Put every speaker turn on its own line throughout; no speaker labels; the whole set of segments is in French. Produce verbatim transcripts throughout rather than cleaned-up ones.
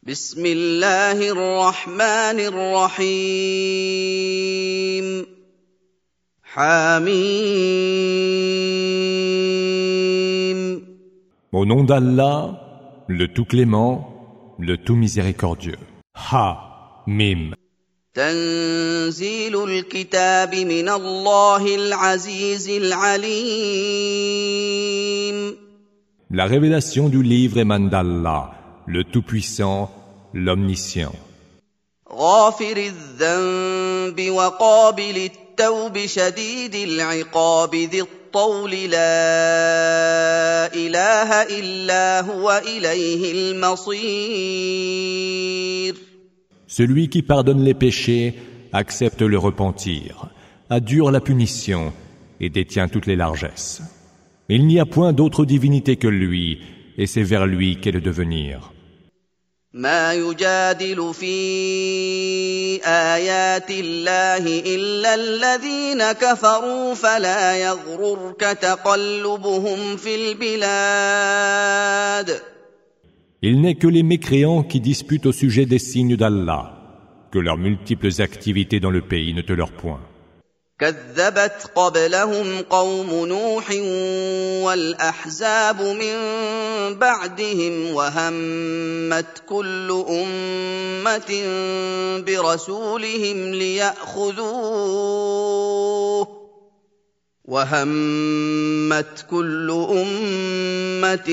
بسم الله الرحمن الرحيم حميم.
Au nom d'Allah, le tout clément, le tout miséricordieux. Ha, Mim.
تنزيل الكتاب من الله العزيز العليم.
La révélation du livre émane d'Allah, le tout-puissant, l'omniscient.
غافر الذنب وقابل التوب شديد العقاب ذي الطول لا إله إلا هو إليه المصير.
Celui qui pardonne les péchés, accepte le repentir, adjure la punition et détient toutes les largesses. Il n'y a point d'autre divinité que lui, et c'est vers lui qu'est le devenir.
ما يجادل في آيات الله إلا الذين كفروا فلا يغررك تقلبهم في البلاد.
Il n'est que les mécréants qui disputent au sujet des signes d'Allah, que leurs multiples activités dans le pays ne te leur point.
كذبت قبلهم قوم نوح والأحزاب من بعدهم وهمت كل أمة برسولهم ليأخذوه وهمت كل أمة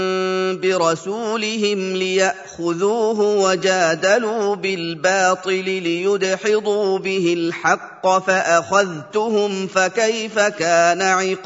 برسولهم ليأخذوه وجادلوا بالباطل ليدحضوا به الحق فأخذتهم فكيف كان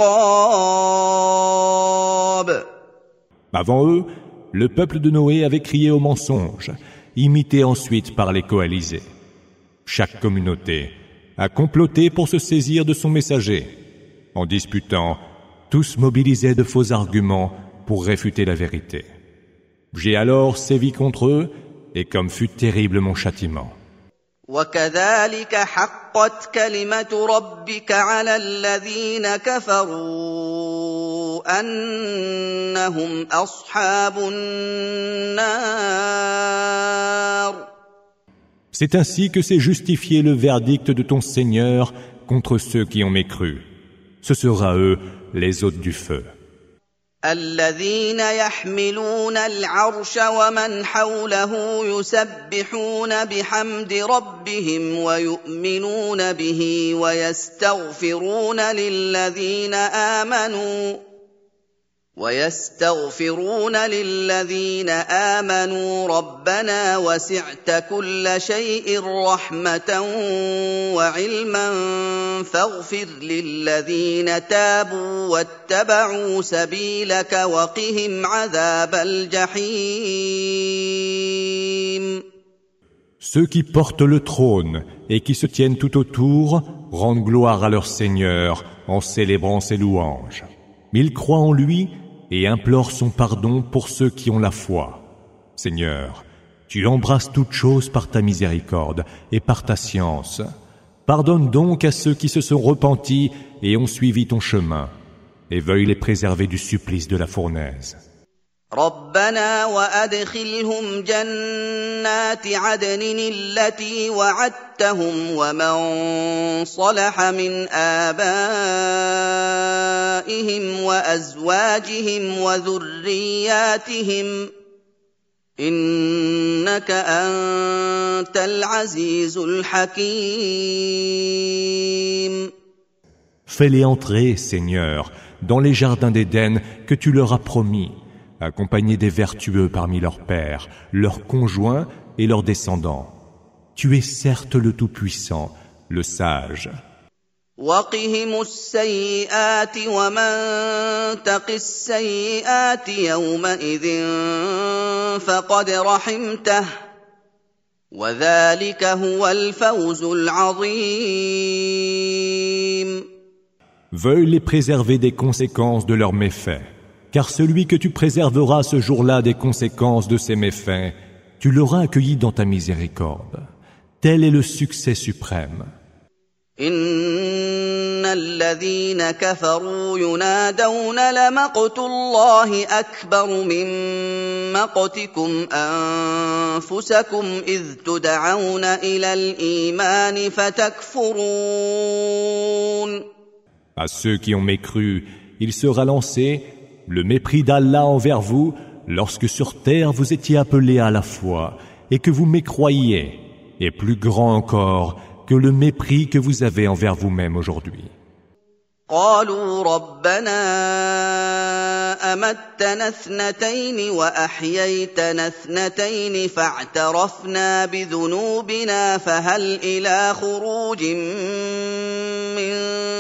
عقاب.
Avant eux, le peuple de Noé avait crié au mensonge, imité ensuite par les coalisés. Chaque communauté a comploté pour se saisir de son messager. En disputant, tous mobilisaient de faux arguments pour réfuter la vérité. J'ai alors sévi contre eux, et comme fut terrible mon châtiment.
وَكَذَلِكَ حَقَّتْ كَلِمَةُ رَبِّكَ عَلَى الَّذِينَ كَفَرُوا أَنَّهُمْ أَصْحَابُ النَّارِ.
C'est ainsi que s'est justifié le verdict de ton Seigneur contre ceux qui ont mécru. Ce sera eux, les hôtes du feu.
الذين يحملون العرش ومن حوله يسبحون بحمد ربهم ويؤمنون به ويستغفرون للذين آمنوا ويستغفرون للذين آمنوا ربنا وسعت كل شيء رحمة وعلما فاغفر للذين تابوا واتبعوا سبيلك وقهم عذاب الجحيم.
Ceux qui portent le trône et qui se tiennent tout autour rendent gloire à leur Seigneur en célébrant ses louanges. Ils croient en lui et implore son pardon pour ceux qui ont la foi. Seigneur, tu embrasses toutes choses par ta miséricorde et par ta science. Pardonne donc à ceux qui se sont repentis et ont suivi ton chemin, et veuille les préserver du supplice de la fournaise.
ربنا وأدخلهم جنات عدن التي وعدتهم ومن صلح من آبائهم وأزواجهم وذرياتهم إنك أنت العزيز الحكيم.
Fais-les entrer, Seigneur, dans les jardins d'Éden que tu leur as promis, accompagnés des vertueux parmi leurs pères, leurs conjoints et leurs descendants. Tu es certes le Tout-Puissant, le Sage.
وقهم السيئات ومن تق السيئات يومئذ فقد رحمته وذلك هو الفوز العظيم.
Veuille les préserver des conséquences de leurs méfaits, car celui que tu préserveras ce jour-là des conséquences de ses méfaits, tu l'auras accueilli dans ta miséricorde. Tel est le succès suprême.
إن الذين كفروا ينادون لمقت الله أكبر من مقتكم أنفسكم إذ تدعون إلى الإيمان فتكفرون.
À ceux qui ont mécru, il sera lancé le mépris d'Allah envers vous lorsque sur terre vous étiez appelés à la foi et que vous mécroyiez, est plus grand encore que le mépris que vous avez envers vous-même aujourd'hui.
قالوا ربنا أمتنا اثنتين وأحييتنا اثنتين فاعترفنا بذنوبنا فهل إلى خروج من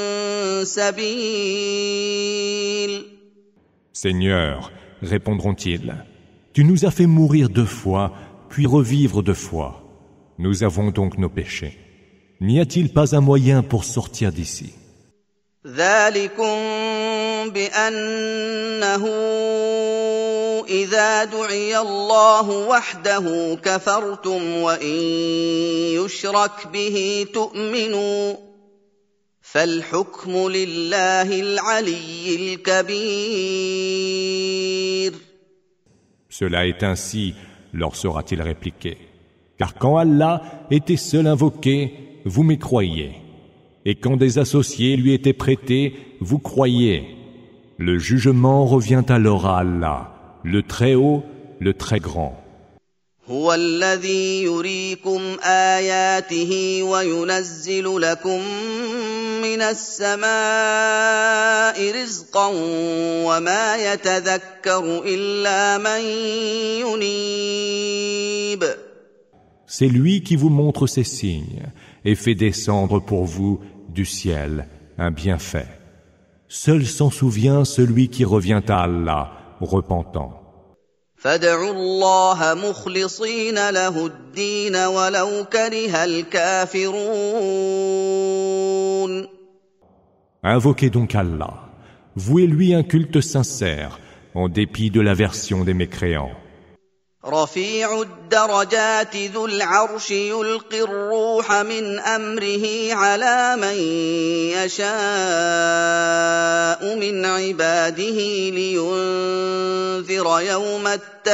سبيل.
Seigneur, répondront-ils, tu nous as fait mourir deux fois, puis revivre deux fois. Nous avons donc nos péchés. N'y a-t-il pas un moyen pour sortir d'ici?
ذلكم بأنه إذا دعي الله وحده كفرتم وإن يشرك به تؤمنوا فالحكم لله العلي الكبير.
Cela est ainsi, leur sera-t-il répliqué. Car quand Allah était seul invoqué, vous mécroyiez. Et quand des associés lui étaient prêtés, vous croyiez. Le jugement revient alors à Allah, le Très-Haut, le Très-Grand.
هو الذي يريكم آياته وينزل لكم من السماء رزقا وما يتذكر إلا من ينيب.
C'est lui qui vous montre ses signes et fait descendre pour vous du ciel un bienfait. Seul s'en souvient celui qui revient à Allah, repentant.
فادعوا الله مخلصين له الدين ولو كره الكافرون.
Invoquez donc Allah, vouez-lui un culte sincère, en dépit de l'aversion des mécréants.
رفيع الدرجات ذو العرش يلقي الروح من أمره على من يشاء من عباده لينذر يوم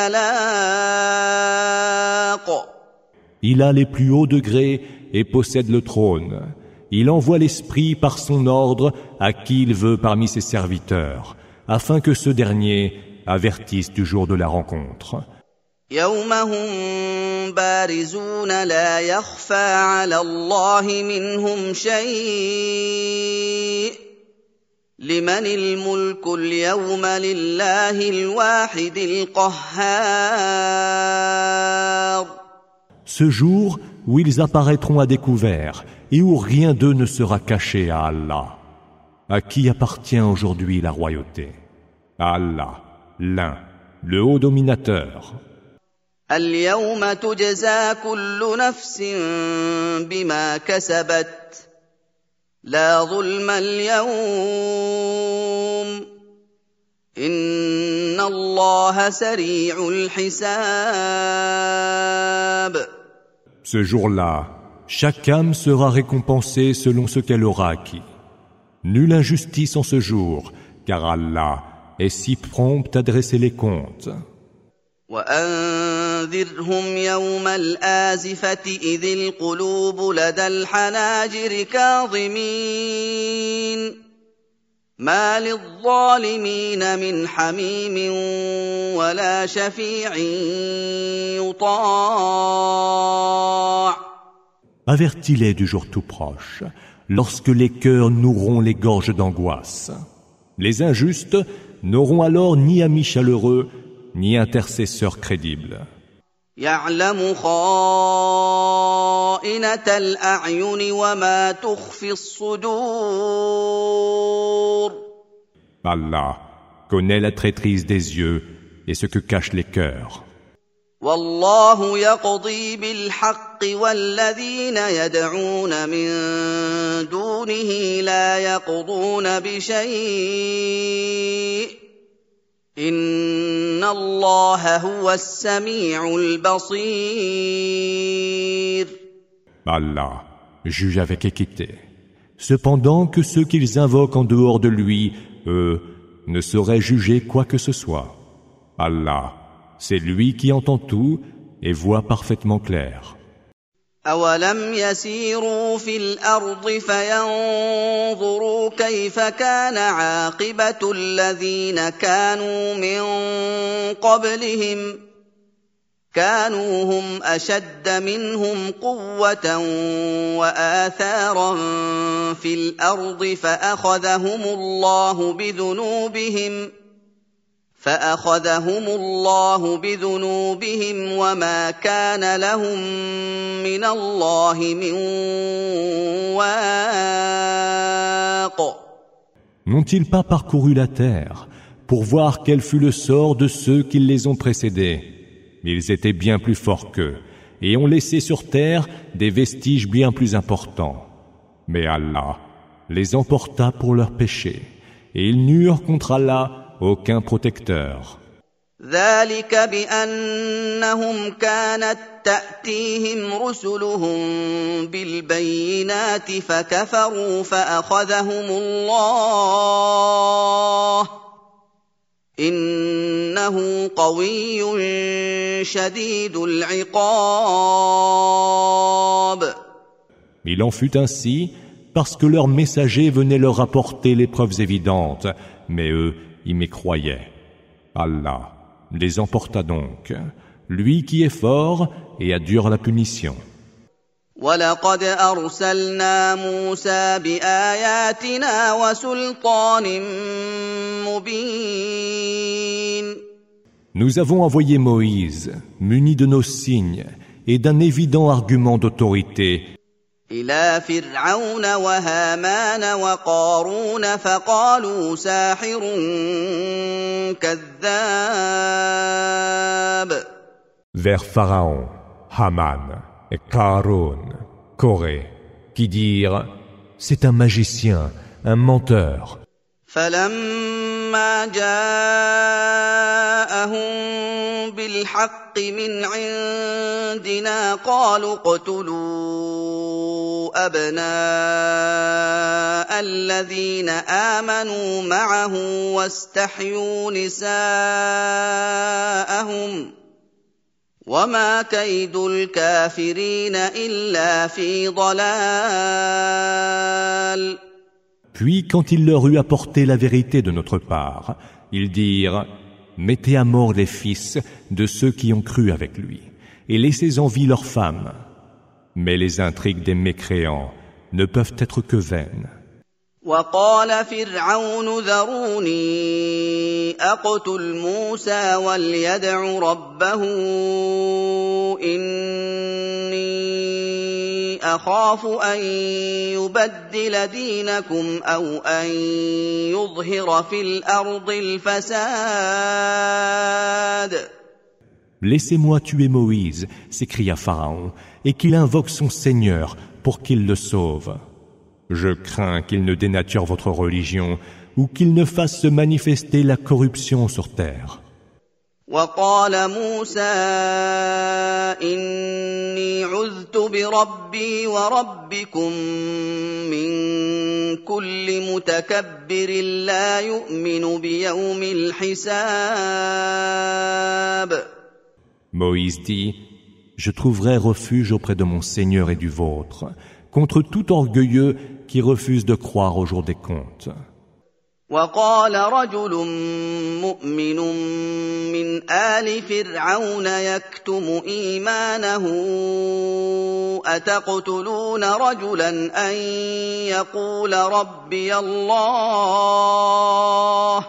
التلاق.
Il a les plus hauts degrés et possède le trône. Il envoie l'esprit par son ordre à qui il veut parmi ses serviteurs, afin que ce dernier avertisse du jour de la rencontre.
يوم هم بارزون لا يخفى على الله منهم شيء لمن الملك اليوم لله الواحد القهار.
Ce jour où ils apparaîtront à découvert et où rien d'eux ne sera caché à Allah. À qui appartient aujourd'hui la royauté? À Allah, l'un, le haut dominateur.
اليوم تجزى كل نفس بما كسبت لا ظلم اليوم إن الله سريع الحساب.
Ce jour-là, chaque âme sera récompensée selon ce qu'elle aura acquis. Nulle injustice en ce jour, car Allah est si prompt à dresser les comptes.
وأنذرهم يوم الآزفة إذ القلوب لدى الحناجر كاظمين ما للظالمين من حميم ولا شفيع يطاع.
Avertis-les du jour tout proche, lorsque les cœurs noueront les gorges d'angoisse. Les injustes n'auront alors ni amis chaleureux, ni intercesseur crédible.
يعلم خائنة الأعين وما تخفي الصدور.
Allah connaît la traîtrise des yeux et ce que cachent les cœurs.
والله يقضي بالحق والذين يدعون من دونه لا يقضون بشيء إن الله هو السميع البصير.
Allah juge avec équité, cependant que ceux qu'ils invoquent en dehors de lui, eux, ne sauraient juger quoi que ce soit. Allah, c'est lui qui entend tout et voit parfaitement clair.
أَوَلَمْ يَسِيرُوا فِي الْأَرْضِ فَيَنظُرُوا كَيْفَ كَانَ عَاقِبَةُ الَّذِينَ كَانُوا مِن قَبْلِهِمْ كَانُوا هُمْ أَشَدَّ مِنْهُمْ قُوَّةً وَآثَارًا فِي الْأَرْضِ فَأَخَذَهُمُ اللَّهُ بِذُنُوبِهِمْ فَأَخَذَهُمُ اللَّهُ بِذُنُوبِهِمْ وَمَا كَانَ لَهُم مِّنَ اللَّهِ مِن وَاقٍ.
N'ont-ils pas parcouru la terre pour voir quel fut le sort de ceux qui les ont précédés? Ils étaient bien plus forts qu'eux et ont laissé sur terre des vestiges bien plus importants. Mais Allah les emporta pour leurs péchés et ils n'eurent contre Allah aucun protecteur.
ذلك بأنهم كانت تأتيهم رسلهم بالبينات فكفروا فأخذهم الله إنه قوي شديد العقاب.
Il en fut ainsi parce que leurs messagers venaient leur rapporter les preuves évidentes, mais eux y mécroyaient. Allah les emporta donc, lui qui est fort et a dure la punition.
وَلَقَدْ أَرْسَلْنَا مُوسَى بِآيَاتِنَا وَسُلْطَانٍ مُبِينٍ.
Nous avons envoyé Moïse, muni de nos signes et d'un évident argument d'autorité,
إِلَى فِرْعَوْنَ وَهَامَانَ وَقَارُونَ فَقَالُوا سَاحِرٌ كَذَّابٌ.
vers Pharaon, Haman et Karun, Corée, qui dirent « C'est un magicien, un menteur ».
فَلَمَّا جَاءَهُم بِالْحَقِّ مِنْ عِندِنَا قَالُوا اقْتُلُوا أَبْنَاءَ الَّذِينَ آمَنُوا مَعَهُ وَاسْتَحْيُوا نِسَاءَهُمْ وَمَا كَيْدُ الْكَافِرِينَ إِلَّا فِي ضَلَالٍ.
Puis, quand il leur eut apporté la vérité de notre part, ils dirent « Mettez à mort les fils de ceux qui ont cru avec lui, et laissez en vie leurs femmes. » Mais les intrigues des mécréants ne peuvent être que vaines.
وقال فرعون ذروني أقتل موسى وليدع ربه إني أخاف أن يبدل دينكم أو أن يظهر في الأرض الفساد.
Laissez-moi tuer Moïse, s'écria Pharaon, et qu'il invoque son Seigneur pour qu'il le sauve. Je crains qu'il ne dénature votre religion ou qu'il ne fasse se manifester la corruption sur terre.
وقال موسى إني عذت بربي وربكم من كل متكبر لا يؤمن بيوم الحساب.
Moïse dit, je trouverai refuge auprès de mon Seigneur et du vôtre, contre tout orgueilleux qui refuse de croire au jour des comptes.
وقال رجل مؤمن من آل فرعون يكتم إيمانه أتقتلون رجلا أن يقول ربي الله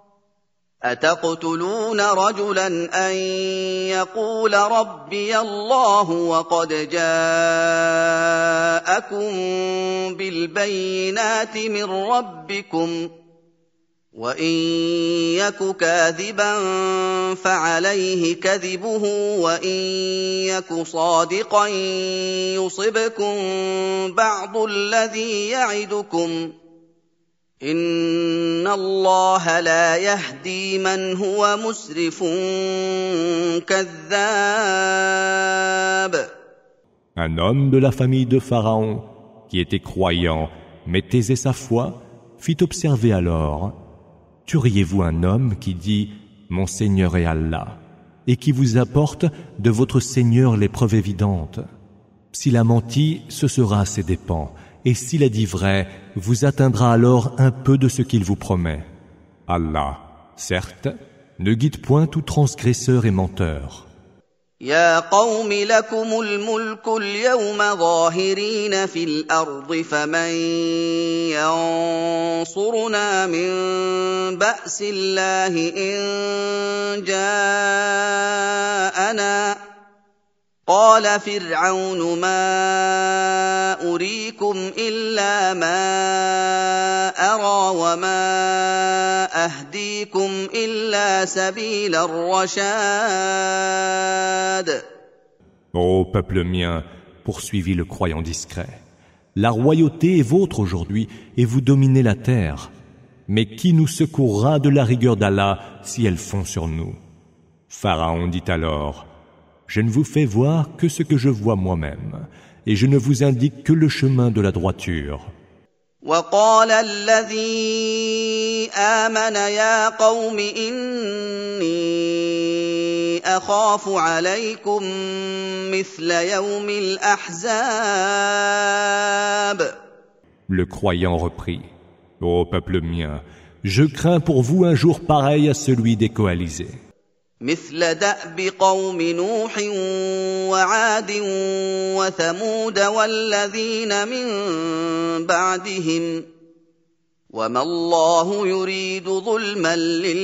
أتقتلون رجلا أن يقول ربي الله وقد جاءكم بالبينات من ربكم وإن يك كاذبا فعليه كذبه وإن يك صادقا يصبكم بعض الذي يعدكم إن الله لا يهدي من هو مسرف كذاب.
Un homme de la famille de Pharaon, qui était croyant, mais taisait sa foi, fit observer alors: tueriez-vous un homme qui dit « Mon Seigneur est Allah » et qui vous apporte de votre Seigneur les preuves évidentes? S'il a menti, ce sera à ses dépens, et s'il a dit vrai, vous atteindra alors un peu de ce qu'il vous promet. Allah, certes, ne guide point tout transgresseur et menteur.
يا قوم لكم الملك اليوم ظاهرين في الأرض فمن ينصرنا من بأس الله إن جاءنا قال فرعون ما أريكم إلا ما أرى وما أهديكم إلا سبيل الرشاد.
Ô peuple mien, poursuivit le croyant discret, la royauté est vôtre aujourd'hui et vous dominez la terre. Mais qui nous secourra de la rigueur d'Allah si elle fond sur nous? Pharaon dit alors: je ne vous fais voir que ce que je vois moi-même, et je ne vous indique que le chemin de la droiture.
وقال الذي آمن يا قوم إني أخاف عليكم مثل يوم الأحزاب.
Le croyant reprit: ô peuple mien, je crains pour vous un jour pareil à celui des coalisés.
مثل دأب قوم نوح وعاد وثمود والذين من بعدهم وما الله يريد ظلما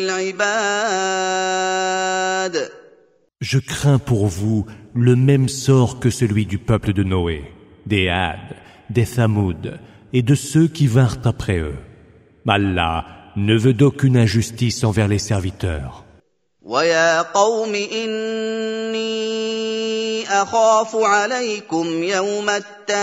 للعباد.
Je crains pour vous le même sort que celui du peuple de Noé, des Had, des Thamoud et de ceux qui vinrent après eux. Allah ne veut d'aucune injustice envers les serviteurs.
ويا قوم إني أخاف عليكم يوم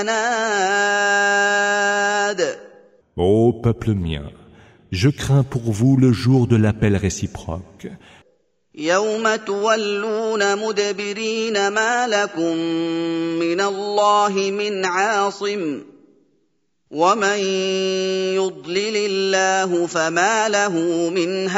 التناد.
Ô peuple mien, je crains pour vous le jour de l'appel réciproque.
يوم تولون مدبرين ما لكم من الله من عاصم ومن يضلل الله فما له من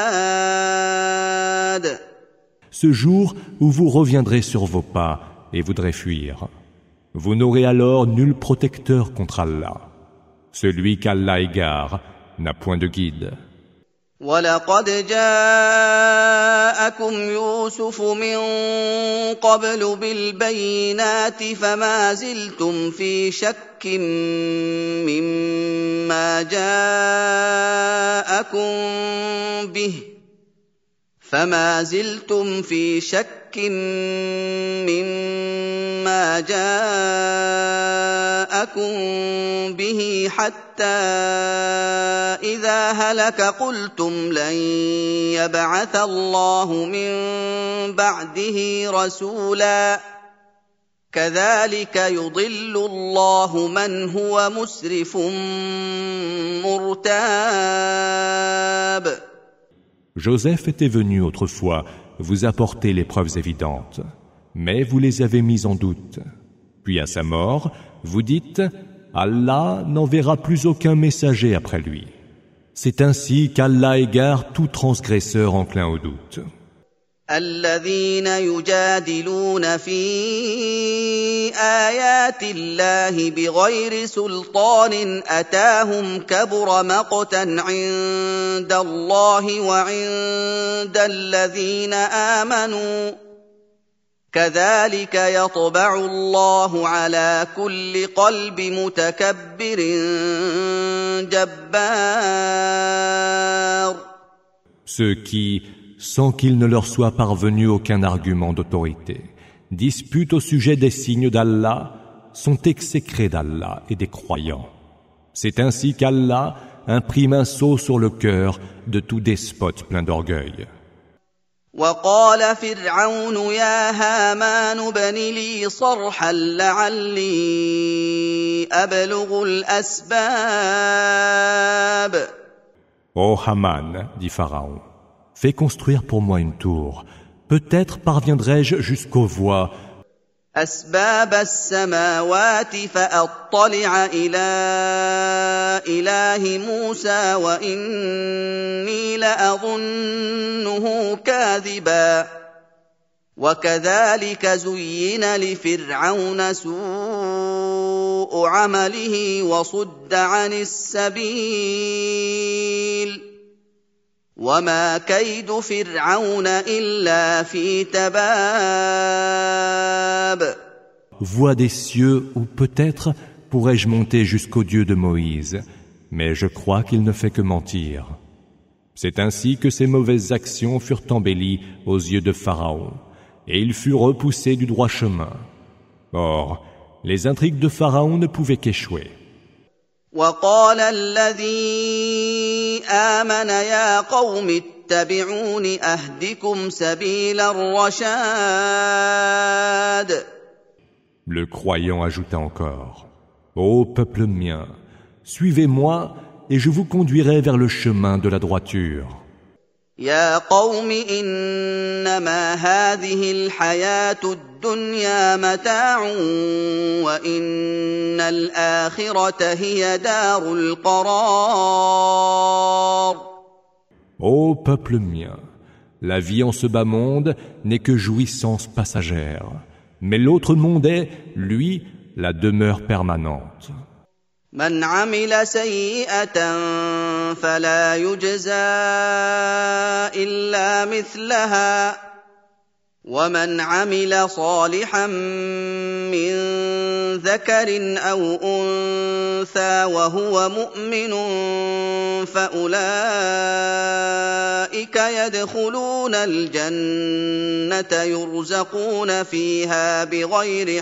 هاد.
Ce jour où vous reviendrez sur vos pas et voudrez fuir, vous n'aurez alors nul protecteur contre Allah. Celui qu'Allah égare n'a point de guide.
وَلَقَدْ جَاءَكُمْ يُوسُفُ مِنْ قَبْلُ بِالْبَيِّنَاتِ فَمَا زِلْتُمْ فِي شَكٍّ مِّمَّا جَاءَكُمْ بِهِ فَمَا زِلْتُمْ فِي شَكٍّ مِّمَّا جَاءَكُمْ بِهِ حَتَّى إِذَا هَلَكَ قُلْتُمْ لَن يَبْعَثَ اللَّهُ مِن بَعْدِهِ رَسُولًا كَذَلِكَ يُضِلُّ اللَّهُ مَنْ هُوَ مُسْرِفٌ مُرْتَابٌ.
Joseph était venu autrefois vous apporter les preuves évidentes, mais vous les avez mises en doute. Puis à sa mort, vous dites: Allah n'enverra plus aucun messager après lui. C'est ainsi qu'Allah égare tout transgresseur enclin au doute.
الذين يجادلون في آيات الله بغير سلطان أتاهم كبر مقتا عند الله وعند الذين آمنوا كذلك يطبع الله على كل قلب متكبر جبار.
Ceux qui, sans qu'il ne leur soit parvenu aucun argument d'autorité, disputent au sujet des signes d'Allah, sont exécrés d'Allah et des croyants. C'est ainsi qu'Allah imprime un sceau sur le cœur de tout despote plein d'orgueil.
وقال فرعون يا هامان ابن لي صرحا لعلي أبلغ الأسباب.
Ô Haman, dit Pharaon, fais construire pour moi une tour. Peut-être parviendrai-je jusqu'aux voies.
أسباب السماوات فأطلع إلى إله موسى وإني لأظنه كاذبا وكذلك زين لفرعون سوء عمله وصد عن السبيل وما كيد فرعون إلا في تباب.
Voix des cieux, ou peut-être pourrais-je monter jusqu'au Dieu de Moïse, mais je crois qu'il ne fait que mentir. C'est ainsi que ses mauvaises actions furent embellies aux yeux de Pharaon, et il fut repoussé du droit chemin. Or, les intrigues de Pharaon ne pouvaient qu'échouer.
وقال الذي آمن يا قوم اتبعون أهدكم سبيل الرشاد.
Le croyant ajouta encore: Ô peuple mien, suivez-moi et je vous conduirai vers le chemin de la droiture.
يا قوم إنما هذه الحياة الدنيا متاع وإن الآخرة هي دار القرار.
Ô peuple mien, la vie en ce bas monde n'est que jouissance passagère, mais l'autre monde est, lui, la demeure permanente.
من عمل سيئة فلا يجزى إلا مثلها ومن عمل صالحا من ذكر أو أنثى وهو مؤمن فأولئك يدخلون الجنة يرزقون فيها بغير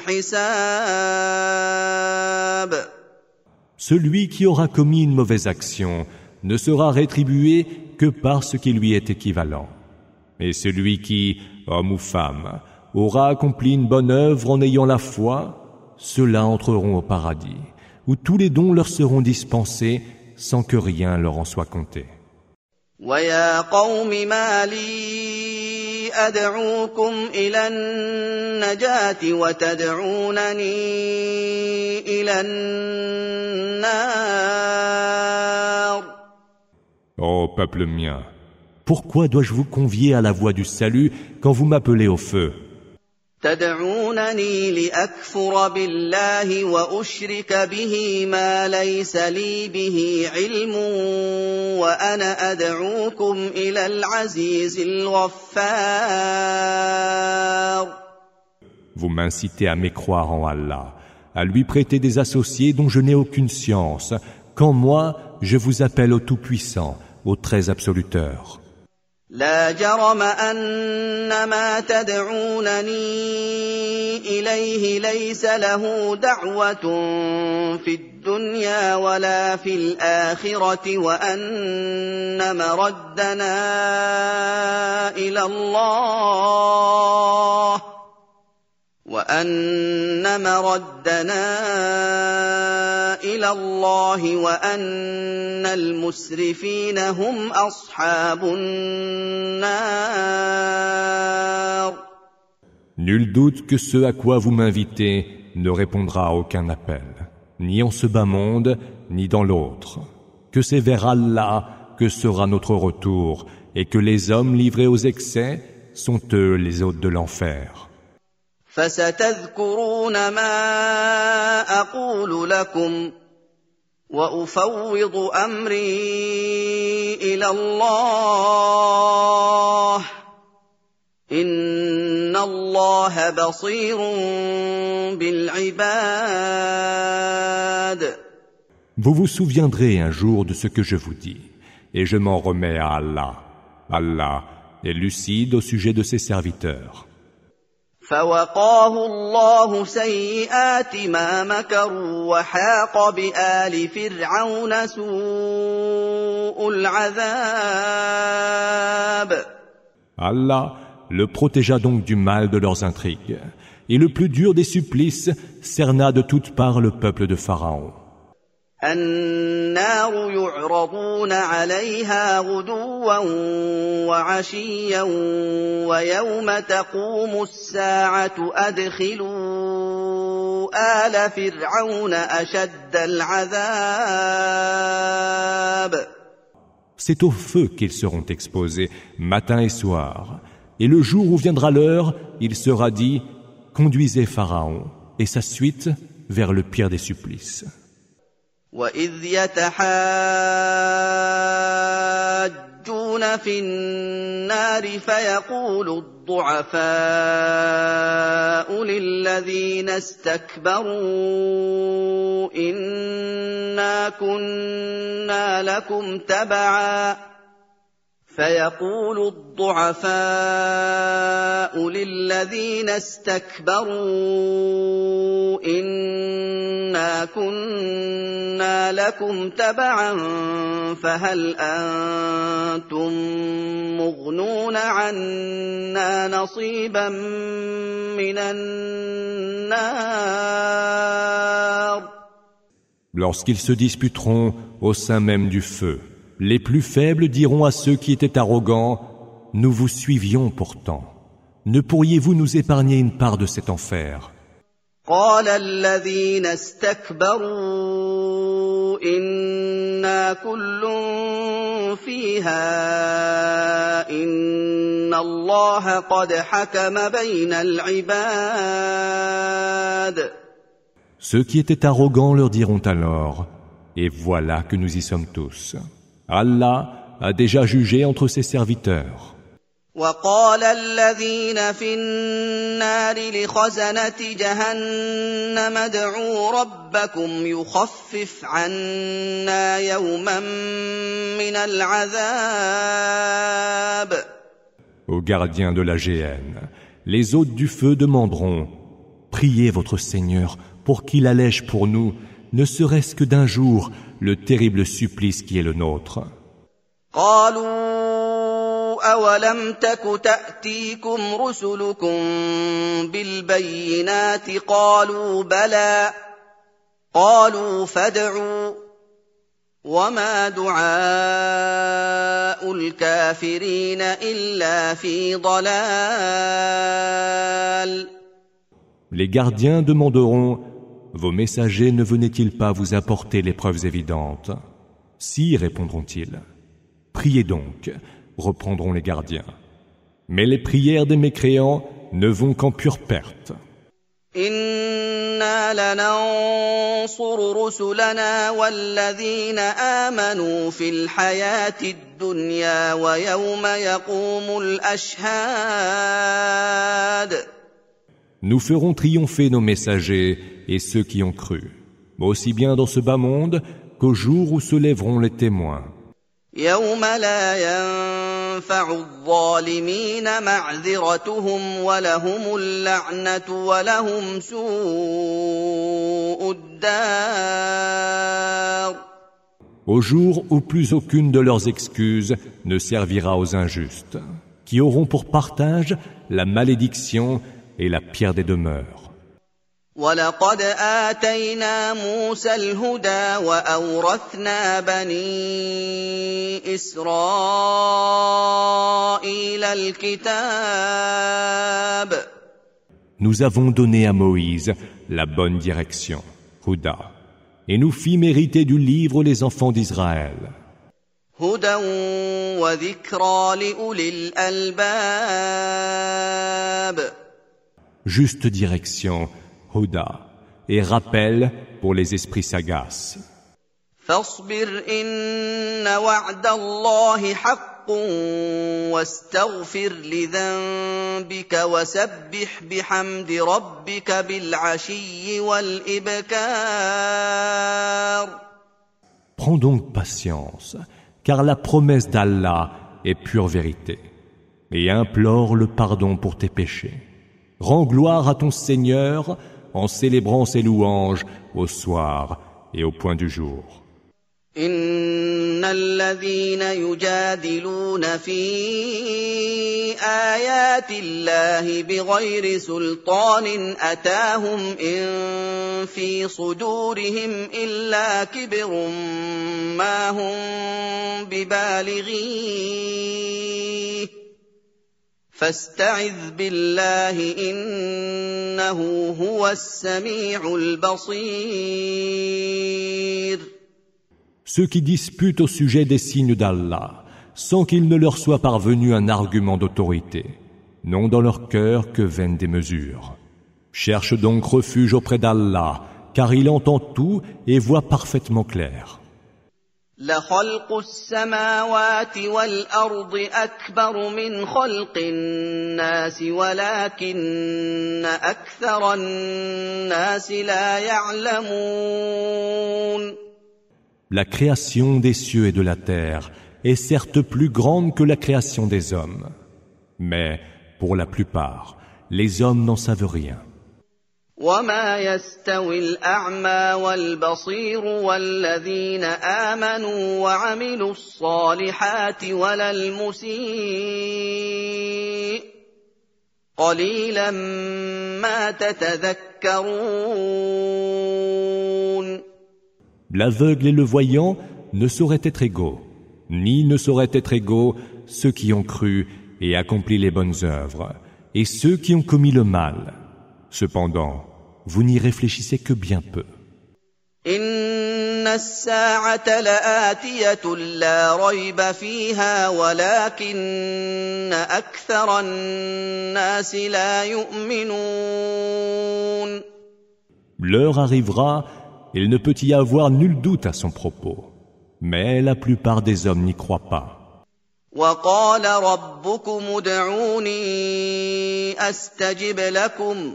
حساب.
Celui qui aura commis une mauvaise action ne sera rétribué que par ce qui lui est équivalent. Et celui qui, homme ou femme, aura accompli une bonne œuvre en ayant la foi, ceux-là entreront au paradis, où tous les dons leur seront dispensés sans que rien leur en soit compté.
وَيَا قَوْمِ مَا لِي أَدْعُوكُمْ إِلَى النَّجَاةِ وَتَدْعُونَنِي إِلَى النَّارِ.
Ô peuple mien, pourquoi dois-je vous convier à la voie du salut quand vous m'appelez au feu?
تدعونني لأكفر بالله وأشرك به ما ليس لي به علم وأنا أدعوكم إلى العزيز الغفار.
Vous m'incitez à mécroire en Allah, à lui prêter des associés dont je n'ai aucune science, quand moi, je vous appelle au Tout-Puissant, au Très Absoluteur.
لا جرم أن ما تدعونني إليه ليس له دعوة في الدنيا ولا في الآخرة وأن مردنا إلى الله وأن مردنا إلى الله وأن المسرفين هم أصحاب النار.
Nul doute que ce à quoi vous m'invitez ne répondra à aucun appel, ni en ce bas monde, ni dans l'autre. Que c'est vers Allah que sera notre retour, et que les hommes livrés aux excès sont eux les hôtes de l'enfer.
فستذكرون ما أقول لكم وأفوض أمري إلى الله إن الله بصير بالعباد.
Vous vous souviendrez un jour de ce que je vous dis, et je m'en remets à Allah. Allah est lucide au sujet de ses serviteurs.
فوقاه الله سيئات ما مكروا وحاق بآل فرعون سوء العذاب.
Allah le protégea donc du mal de leurs intrigues, et le plus dur des supplices cerna de toutes parts le peuple de Pharaon.
النار يعرضون عليها غدوا وعشيا ويوم تقوم الساعة أدخلوا آل فرعون أشد العذاب.
C'est au feu qu'ils seront exposés, matin et soir. Et le jour où viendra l'heure, il sera dit, conduisez Pharaon et sa suite vers le pire des supplices.
وَإِذْ يَتَحَاجُّونَ فِي النَّارِ فَيَقُولُ الضُّعَفَاءُ لِلَّذِينَ اسْتَكْبَرُوا إِنَّا كُنَّا لَكُمْ تَبَعًا فيقول الضعفاء للذين استكبروا إنا كنا لكم تبعا فهل أنتم مغنون عنا نصيبا من النار.
Lorsqu'ils se disputeront au sein même du feu, les plus faibles diront à ceux qui étaient arrogants, « Nous vous suivions pourtant. Ne pourriez-vous nous épargner une part de cet enfer ?»
قال الذين استكبروا إنا كل فيها إن الله قد حكم بين العباد.
Ceux qui étaient arrogants leur diront alors, « Et voilà que nous y sommes tous. Allah a déjà jugé entre ses serviteurs. »
وقال الذين في النار لخزنة جهنم ادعوا ربكم يخفف عنا يوما من العذاب.
Aux gardiens de la géhenne, les hôtes du feu demanderont, priez votre Seigneur pour qu'il allège pour nous, ne serait-ce que d'un jour, le terrible supplice qui est le nôtre.
قالوا أولم تك تأتيكم رسلكم بالبينات قالوا بلى قالوا فادعوا وما دعاء الكافرين إلا في ضلال.
Les gardiens demanderont, vos messagers ne venaient-ils pas vous apporter les preuves évidentes? Si, répondront-ils. Priez donc, reprendront les gardiens. Mais les prières des mécréants ne vont qu'en pure perte.
إنا لننصر رسلنا والذين آمنوا في الحياة الدنيا ويوم يقوم الأشهاد.
Nous ferons triompher nos messagers et ceux qui ont cru, aussi bien dans ce bas monde qu'au jour où se lèveront les témoins.
يوم لا ينفع الظالمين معذرتهم ولهم اللعنة ولهم سوء الدار.
Au jour où plus aucune de leurs excuses ne servira aux injustes, qui auront pour partage la malédiction et la pire des demeures.
وَلَقَدْ آتَيْنَا مُوسَى الْهُدَى وَأَوْرَثْنَا بَنِي إِسْرَائِيلَ الْكِتَابَ.
Nous avons donné à Moïse la bonne direction, Huda, et nous fit mériter du livre les enfants d'Israël.
هُدًى وَذِكْرَى لِأُولِي الْأَلْبَابِ.
Juste direction, Huda, et rappel pour les esprits sagaces.
فاصبر إن وعد الله حق واستغفر لذنبك وسبح بحمد ربك بالعشي والإبكار.
Prends donc patience, car la promesse d'Allah est pure vérité, et implore le pardon pour tes péchés. Rends gloire à ton Seigneur en célébrant ses louanges au soir et au point du jour.
إن الذين يجادلون في آيات الله بغير سلطان أتاهم إن في صدورهم إلا كبر ما هم ببالغيه فاستعذ بالله إنه هو السميع البصير.
Ceux qui disputent au sujet des signes d'Allah, sans qu'il ne leur soit parvenu un argument d'autorité, n'ont dans leur cœur que vaines démesures. Cherche donc refuge auprès d'Allah, car il entend tout et voit parfaitement clair.
لخلق السماوات والأرض أكبر من خلق الناس ولكن أكثر الناس لا يعلمون.
La création des cieux et de la terre est certes plus grande que la création des hommes, mais pour la plupart, les hommes n'en savent rien.
وما يستوي الأعمى والبصير والذين آمنوا وعملوا الصالحات ولا المسيء قليلا ما تتذكرون.
L'aveugle et le voyant ne sauraient être égaux, ni ne sauraient être égaux ceux qui ont cru et accompli les bonnes œuvres, et ceux qui ont commis le mal. Cependant, vous n'y réfléchissez que bien peu.
إن الساعة لآتية لا ريب فيها ولكن أكثر الناس لا يؤمنون.
L'heure arrivera, il ne peut y avoir nul doute à son propos, mais la plupart des hommes n'y croient pas.
وقال ربكم ادعوني أستجب لكم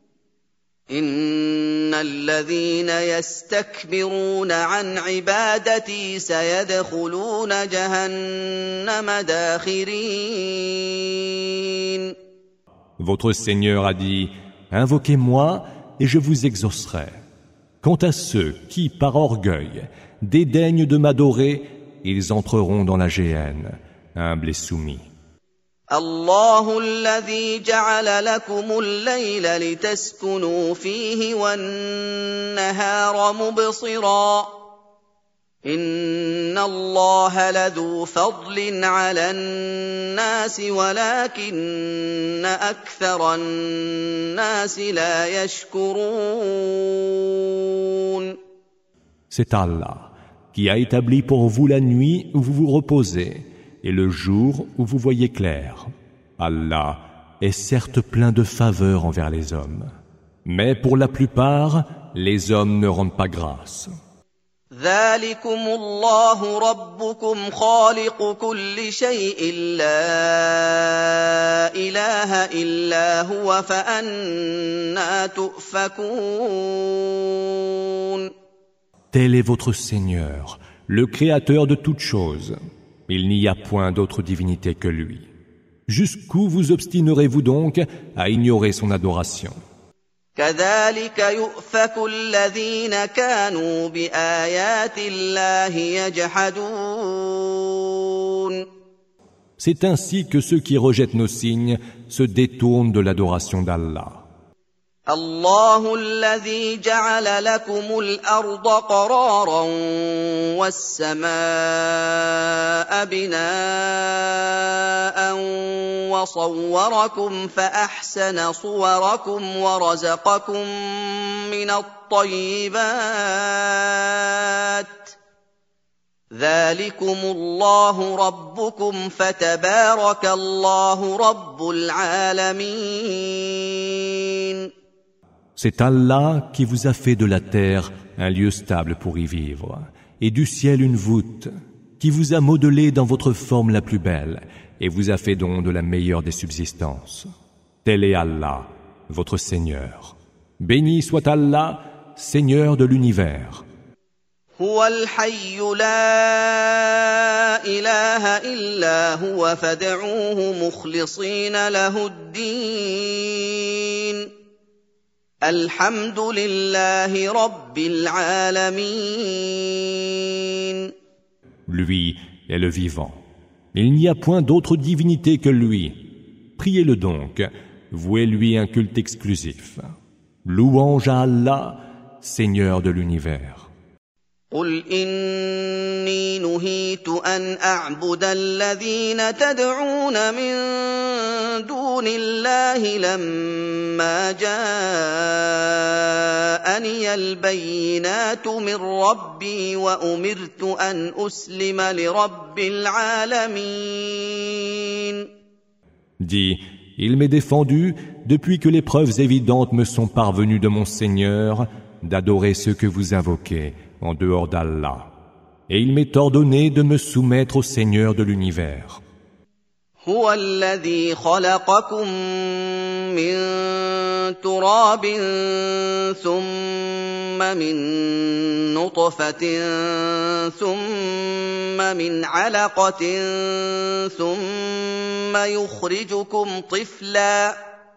إن الذين يستكبرون عن عبادتي سيدخلون جهنم داخرين.
Votre Seigneur a dit, invoquez-moi et je vous exaucerai. Quant à ceux qui, par orgueil, dédaignent de m'adorer, ils entreront dans la géhenne, humbles et soumis.
الله الذي جعل لكم الليل لتسكنوا فيه والنهار مبصرا إن الله لذو فضل على الناس ولكن أكثر الناس لا يشكرون.
C'est Allah qui a établi pour vous la nuit où vous vous reposez et le jour où vous voyez clair. Allah est certes plein de faveurs envers les hommes, mais pour la plupart, les hommes ne rendent pas grâce.
ذلكم الله ربكم خالق كل شيء لا إله إلا هو فأنى تؤفكون.
Tel est votre Seigneur, le Créateur de toutes choses. Il n'y a point d'autre divinité que lui. Jusqu'où vous obstinerez-vous donc à ignorer son adoration?
كذلك يؤفك الذين كانوا بآيات الله يجحدون.
C'est ainsi que ceux qui rejettent nos signes se détournent de l'adoration d'Allah.
الله الذي جعل لكم الأرض قرارا والسماء بناء وصوركم فأحسن صوركم ورزقكم من الطيبات ذلكم الله ربكم فتبارك الله رب العالمين.
C'est Allah qui vous a fait de la terre un lieu stable pour y vivre, et du ciel une voûte, qui vous a modelé dans votre forme la plus belle, et vous a fait don de la meilleure des subsistances. Tel est Allah, votre Seigneur. Béni soit Allah, Seigneur de l'univers.
هو الحي لا إله إلا هو فادعوه مخلصين له الدين الحمد لله رب العالمين.
Lui est le vivant. Il n'y a point d'autre divinité que lui. Priez-le donc, vouez-lui un culte exclusif. Louange à Allah, Seigneur de l'univers.
قل إني نهيت أن أعبد الذين تدعون من دون الله لما جاءني البينات من ربي وأمرت أن أسلم لرب العالمين.
Dis, il m'est défendu, depuis que les preuves évidentes me sont parvenues de mon Seigneur, d'adorer ceux que vous invoquez en dehors d'Allah. Et il m'est ordonné de me soumettre au Seigneur de l'univers.
هو الذي خلقكم من تراب ثم من نطفة ثم من علقة ثم يخرجكم طفلاً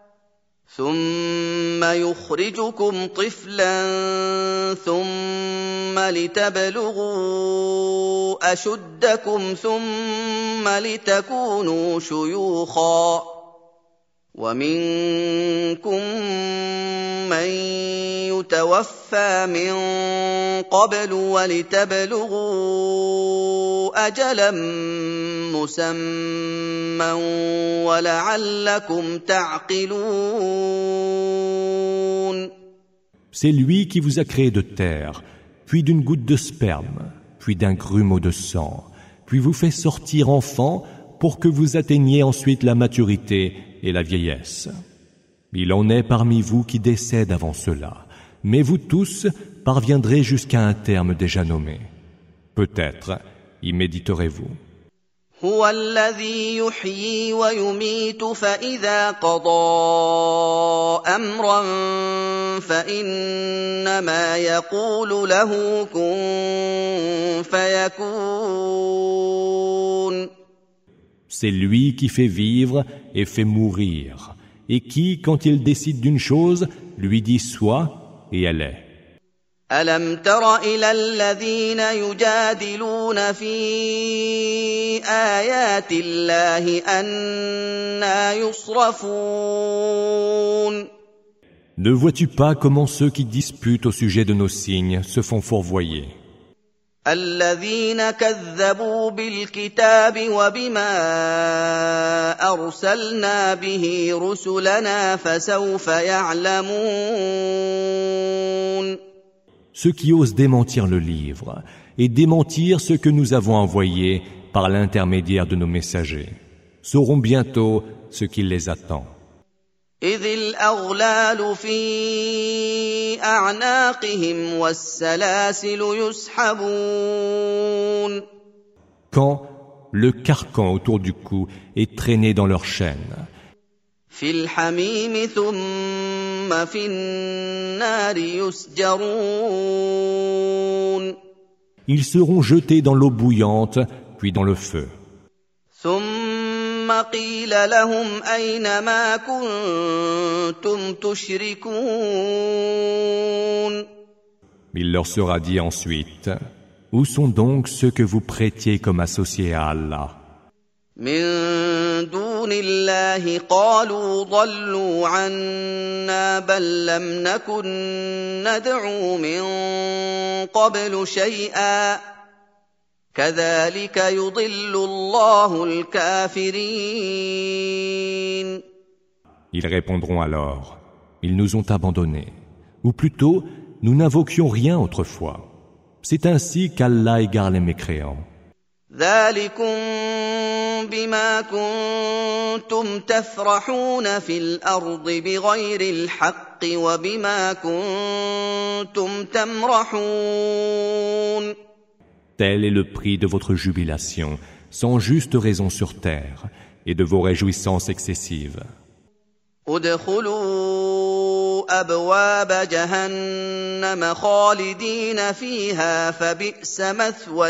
ثم يخرجكم طفلا ثم لتبلغوا أشدكم ثم لتكونوا شيوخا ومنكم من يتوفى من قبل ولتبلغوا أجلا مسمى ولعلكم تعقلون.
C'est lui qui vous a créé de terre, puis d'une goutte de sperme, puis d'un grumeau de sang, puis vous fait sortir enfant pour que vous atteigniez ensuite la maturité et la vieillesse. Il en est parmi vous qui décèdent avant cela, mais vous tous parviendrez jusqu'à un terme déjà nommé. Peut-être y méditerez-vous.
هو الذي يحيي ويميت فإذا قضى أمرا فإنما يقول له كن فيكون.
C'est lui qui fait vivre et fait mourir, et qui, quand il décide d'une chose, lui dit sois, et elle est.
ألم تر إلى الذين يجادلون في آيات الله أنى يصرفون.
Ne vois-tu pas comment ceux qui disputent au sujet de nos signes se font fourvoyer?
الذين كذبوا بالكتاب وبما أرسلنا به رسلنا فسوف يعلمون.
Ceux qui osent démentir le livre et démentir ce que nous avons envoyé par l'intermédiaire de nos messagers sauront bientôt ce qui les attend.
إذ الأغلال في أعناقهم والسلاسل يسحبون.
Quand le carcan autour du cou est traîné dans leurs chaînes.
في الحميم ثم في النار يسجرون.
Ils seront jetés dans l'eau bouillante, puis dans le feu.
ثم قيل لهم أين ما كنتم تشركون.
Il leur sera dit ensuite, où sont donc ceux que vous prêtiez comme associés à Allah?
من دون الله قالوا ضلوا عنا بل لم نكن ندعو من قبل شيئا كذلك يضل الله الكافرين.
Ils répondront alors, ils nous ont abandonnés, ou plutôt, nous n'invoquions rien autrefois. C'est ainsi qu'Allah égare les mécréants.
ذلكم بما كنتم تفرحون في الأرض بغير الحق وبما كنتم تمرحون.
Tel est le prix de votre jubilation, sans juste raison sur terre, et de vos réjouissances excessives.
ادخلوا أبواب جهنم خالدين فيها فبئس مثوى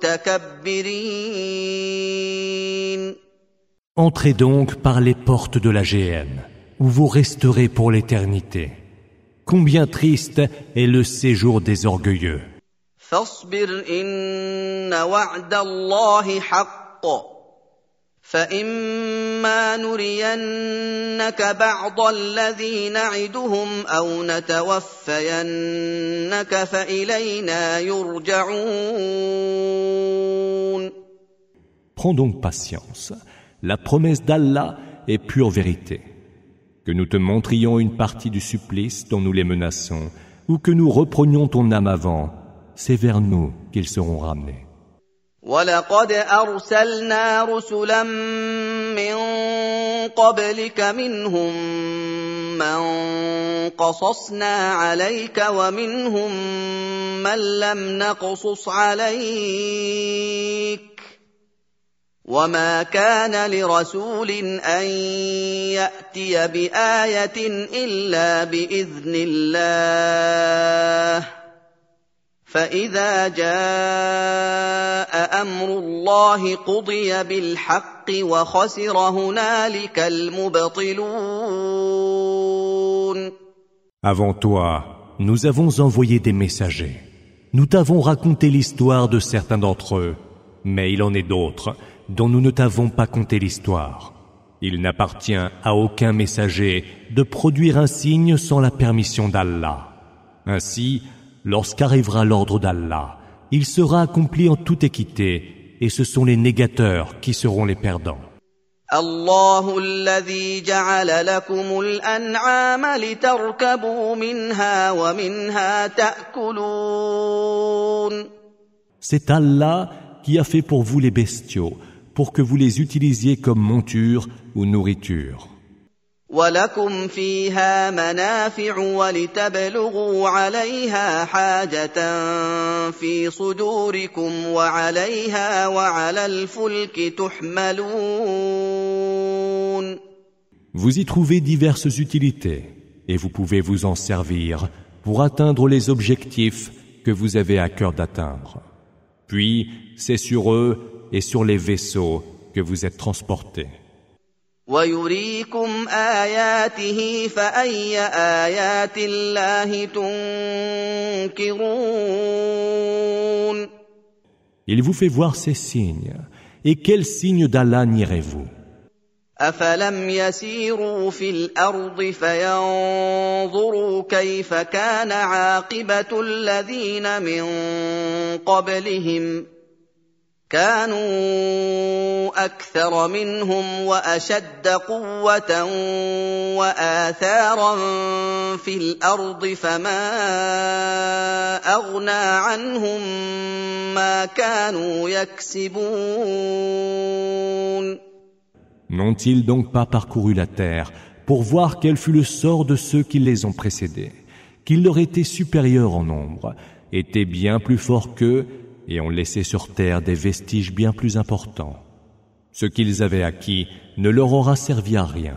المتكبرين.
Entrez donc par les portes de la géhenne, où vous resterez pour l'éternité. Combien triste est le séjour des orgueilleux.
فاصبر إن وعد الله حق فإما نرينك بعض الذي نعدهم أو نتوفينك فإلينا يرجعون.
Prends donc patience. La promesse d'Allah est pure vérité. Que nous te montrions une partie du supplice dont nous les menaçons, ou que nous reprenions ton âme avant, c'est vers nous qu'ils seront ramenés.
وَلَقَدْ أَرْسَلْنَا رُسُلًا مِّن قَبْلِكَ مِنْهُم مَّن قَصَصْنَا عَلَيْكَ وَمِنْهُم مَّن لَّمْ نَقْصُصْ عَلَيْكَ وَمَا كَانَ لِرَسُولٍ أَن يَأْتِيَ بِآيَةٍ إِلَّا بِإِذْنِ اللَّهِ فَإِذَا جَاءَ أَمْرُ اللَّهِ قُضِيَ بِالْحَقِّ وَخَسِرَ هُنَالِكَ الْمُبْطِلُونَ.
Avant toi, nous avons envoyé des messagers. Nous t'avons raconté l'histoire de certains d'entre eux, mais il en est d'autres dont nous ne t'avons pas conté l'histoire. Il n'appartient à aucun messager de produire un signe sans la permission d'Allah. Ainsi, lorsqu'arrivera l'ordre d'Allah, il sera accompli en toute équité, et ce sont les négateurs qui seront les perdants.
الله الذي جعل لكم الأنعام لتركبوا منها ومنها تأكلون.
C'est Allah qui a fait pour vous les bestiaux, pour que vous les utilisiez comme monture ou nourriture.
وَلَكُمْ فِيهَا مَنَافِعُ وَلِتَبْلُغُوا عَلَيْهَا حَاجَةً فِي صُدُورِكُمْ وَعَلَيْهَا وَعَلَى الْفُلْكِ تُحْمَلُونَ.
Vous y trouvez diverses utilités, et vous pouvez vous en servir pour atteindre les objectifs que vous avez à cœur d'atteindre. Puis, c'est sur eux et sur les vaisseaux que vous êtes transportés.
وَيُرِيكُمْ آيَاتِهِ فَأَيَّ آيَاتِ اللَّهِ تُنكِرُونَ.
Il vous fait voir ses signes. Et quels signes d'Allah nierez-vous?
أَفَلَمْ يَسِيرُوا فِي الْأَرْضِ فَيَنظُرُوا كَيْفَ كَانَ عَاقِبَةُ الَّذِينَ مِن قَبْلِهِمْ كانوا أكثر منهم وأشد قوة وآثارا في الأرض فما أغنى عنهم ما كانوا يكسبون.
N'ont-ils donc pas parcouru la terre pour voir quel fut le sort de ceux qui les ont précédés, qu'ils leur étaient supérieurs en nombre, étaient bien plus forts qu'eux, et ont laissé sur terre des vestiges bien plus importants. Ce qu'ils avaient acquis ne leur aura servi à rien.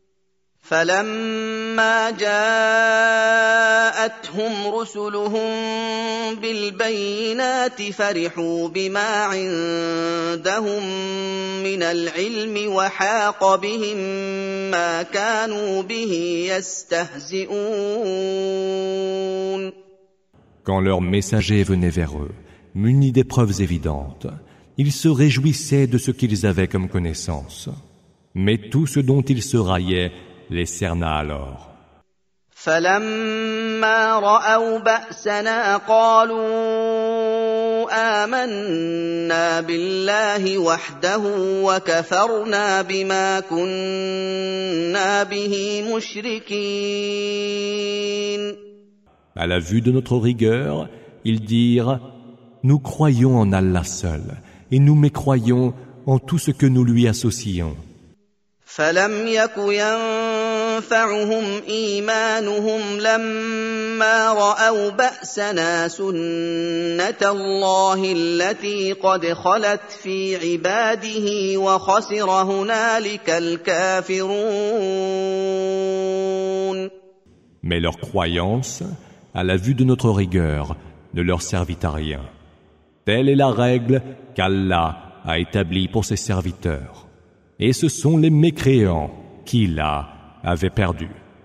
فَلَمَّا جَاءَتْهُمْ رُسُلُهُم بِالْبَيِّنَاتِ فَرِحُوا بِمَا عِندَهُم مِّنَ الْعِلْمِ وَحَاقَ بِهِم مَّا كَانُوا بِهِ يَسْتَهْزِئُونَ.
Quand leurs messagers venaient vers eux, munis des preuves évidentes, ils se réjouissaient de ce qu'ils avaient comme connaissance. Mais tout ce dont ils se raillaient les cerna alors.
فَلَمَّا رَأَوْا بَأْسَنَا قَالُوا آمَنَّا بِاللَّهِ وَحْدَهُ وَكَفَرْنَا بِمَا كُنَّا بِهِ مُشْرِكِينَ.
À la vue de notre rigueur, ils dirent: nous croyons en Allah seul, et nous mécroyons en tout ce que nous lui associons.
فَلَمْ يَكُ يَنفَعُهُمْ إِيمَانُهُمْ لَمَّا رَأَوْا بَأْسَنَا سُنَّةَ اللَّهِ الَّتِي قَدْ خَلَتْ فِي عِبَادِهِ وَخَسِرَ هُنَالِكَ الْكَافِرُونَ.
Mais leur croyance, à la vue de notre rigueur, ne leur servit à rien. Telle est la règle qu'Allah a établie pour ses serviteurs. Et ce sont les mécréants qui, là, avaient perdu.